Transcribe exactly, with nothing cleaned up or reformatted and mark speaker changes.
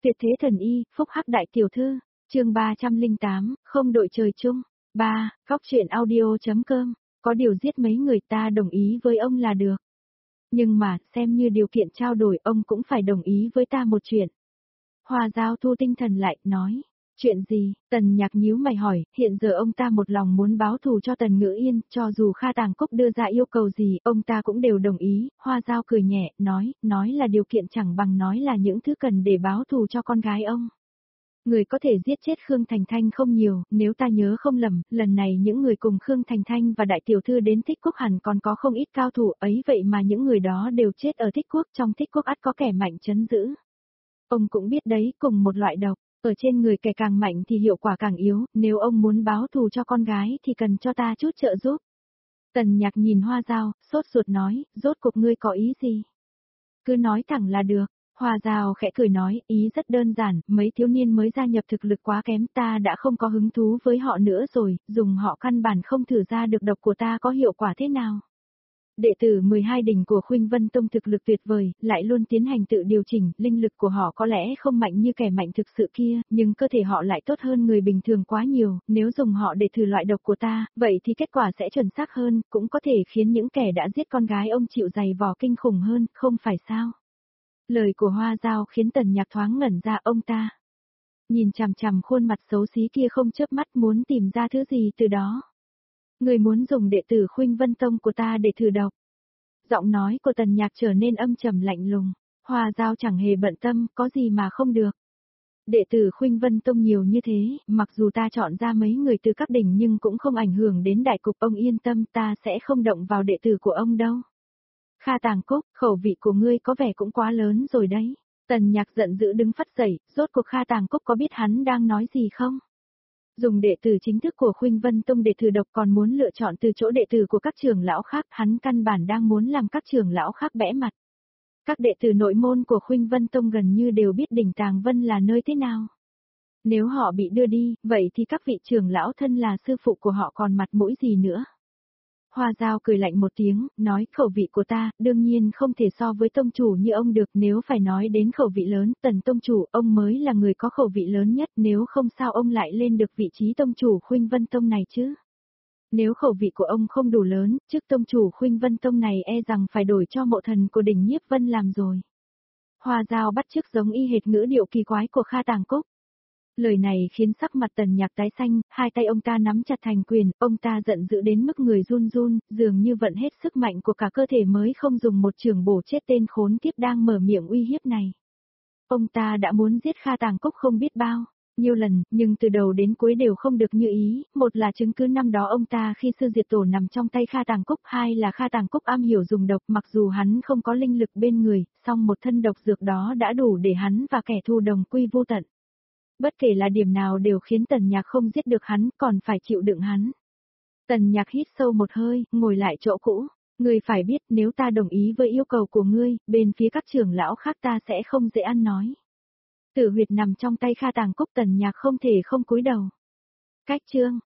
Speaker 1: Tuyệt thế thần y, phúc hắc đại tiểu thư, chương ba trăm lẻ tám, không đội trời chung. ba. Góc truyện audio.com, có điều giết mấy người ta đồng ý với ông là được. Nhưng mà, xem như điều kiện trao đổi ông cũng phải đồng ý với ta một chuyện. Hoa Giao thu tinh thần lại, nói. Chuyện gì? Tần Nhạc nhíu mày hỏi, hiện giờ ông ta một lòng muốn báo thù cho Tần Ngữ Yên, cho dù Kha Tàng Cúc đưa ra yêu cầu gì, ông ta cũng đều đồng ý. Hoa Giao cười nhẹ, nói, nói là điều kiện chẳng bằng nói là những thứ cần để báo thù cho con gái ông. Người có thể giết chết Khương Thành Thanh không nhiều, nếu ta nhớ không lầm, lần này những người cùng Khương Thành Thanh và đại tiểu thư đến Thích Quốc hẳn còn có không ít cao thủ ấy, vậy mà những người đó đều chết ở Thích Quốc, trong Thích Quốc ắt có kẻ mạnh trấn giữ. Ông cũng biết đấy, cùng một loại độc, ở trên người kẻ càng mạnh thì hiệu quả càng yếu, nếu ông muốn báo thù cho con gái thì cần cho ta chút trợ giúp. Tần Nhạc nhìn Hoa Giao, sốt ruột nói, rốt cuộc ngươi có ý gì? Cứ nói thẳng là được. Hoa Giao khẽ cười nói, ý rất đơn giản, mấy thiếu niên mới gia nhập thực lực quá kém, ta đã không có hứng thú với họ nữa rồi, dùng họ căn bản không thử ra được độc của ta có hiệu quả thế nào. Đệ tử mười hai đỉnh của Khuynh Vân Tông thực lực tuyệt vời, lại luôn tiến hành tự điều chỉnh, linh lực của họ có lẽ không mạnh như kẻ mạnh thực sự kia, nhưng cơ thể họ lại tốt hơn người bình thường quá nhiều, nếu dùng họ để thử loại độc của ta, vậy thì kết quả sẽ chuẩn xác hơn, cũng có thể khiến những kẻ đã giết con gái ông chịu dày vò kinh khủng hơn, không phải sao? Lời của Hoa Giao khiến Tần Nhạc thoáng ngẩn ra, ông ta nhìn chằm chằm khuôn mặt xấu xí kia không chớp mắt, muốn tìm ra thứ gì từ đó. Người muốn dùng đệ tử Khuynh Vân Tông của ta để thử độc. Giọng nói của Tần Nhạc trở nên âm trầm lạnh lùng. Hoa Giao chẳng hề bận tâm, có gì mà không được. Đệ tử Khuynh Vân Tông nhiều như thế, mặc dù ta chọn ra mấy người từ các đỉnh nhưng cũng không ảnh hưởng đến đại cục, ông yên tâm, ta sẽ không động vào đệ tử của ông đâu. Kha Tàng Cúc, khẩu vị của ngươi có vẻ cũng quá lớn rồi đấy. Tần Nhạc giận dữ đứng phắt dậy, rốt cuộc Kha Tàng Cúc có biết hắn đang nói gì không? Dùng đệ tử chính thức của Khuynh Vân Tông để thử độc còn muốn lựa chọn từ chỗ đệ tử của các trưởng lão khác, hắn căn bản đang muốn làm các trưởng lão khác bẽ mặt. Các đệ tử nội môn của Khuynh Vân Tông gần như đều biết đỉnh Tàng Vân là nơi thế nào. Nếu họ bị đưa đi, vậy thì các vị trưởng lão thân là sư phụ của họ còn mặt mũi gì nữa? Hoa Giao cười lạnh một tiếng, nói, khẩu vị của ta, đương nhiên không thể so với tông chủ như ông được, nếu phải nói đến khẩu vị lớn, Tần tông chủ, ông mới là người có khẩu vị lớn nhất, nếu không sao ông lại lên được vị trí tông chủ Khuynh Vân Tông này chứ. Nếu khẩu vị của ông không đủ lớn, chức tông chủ Khuynh Vân Tông này e rằng phải đổi cho mộ thần của đỉnh Nhiếp Vân làm rồi. Hoa Giao bắt chước giống y hệt ngữ điệu kỳ quái của Kha Tàng Cúc. Lời này khiến sắc mặt Tần Nhạc tái xanh, hai tay ông ta nắm chặt thành quyền, ông ta giận dữ đến mức người run run, dường như vận hết sức mạnh của cả cơ thể mới không dùng một chưởng bổ chết tên khốn kiếp đang mở miệng uy hiếp này. Ông ta đã muốn giết Kha Tàng Cúc không biết bao nhiêu lần, nhưng từ đầu đến cuối đều không được như ý, một là chứng cứ năm đó ông ta khi sư diệt tổ nằm trong tay Kha Tàng Cúc, hai là Kha Tàng Cúc am hiểu dùng độc, mặc dù hắn không có linh lực bên người, song một thân độc dược đó đã đủ để hắn và kẻ thù đồng quy vô tận. Bất kể là điểm nào đều khiến Tần Nhạc không giết được hắn, còn phải chịu đựng hắn. Tần Nhạc hít sâu một hơi, ngồi lại chỗ cũ. Ngươi phải biết, nếu ta đồng ý với yêu cầu của ngươi, bên phía các trưởng lão khác ta sẽ không dễ ăn nói. Tử huyệt nằm trong tay Kha Tàng Cúc, Tần Nhạc không thể không cúi đầu. Cách chương,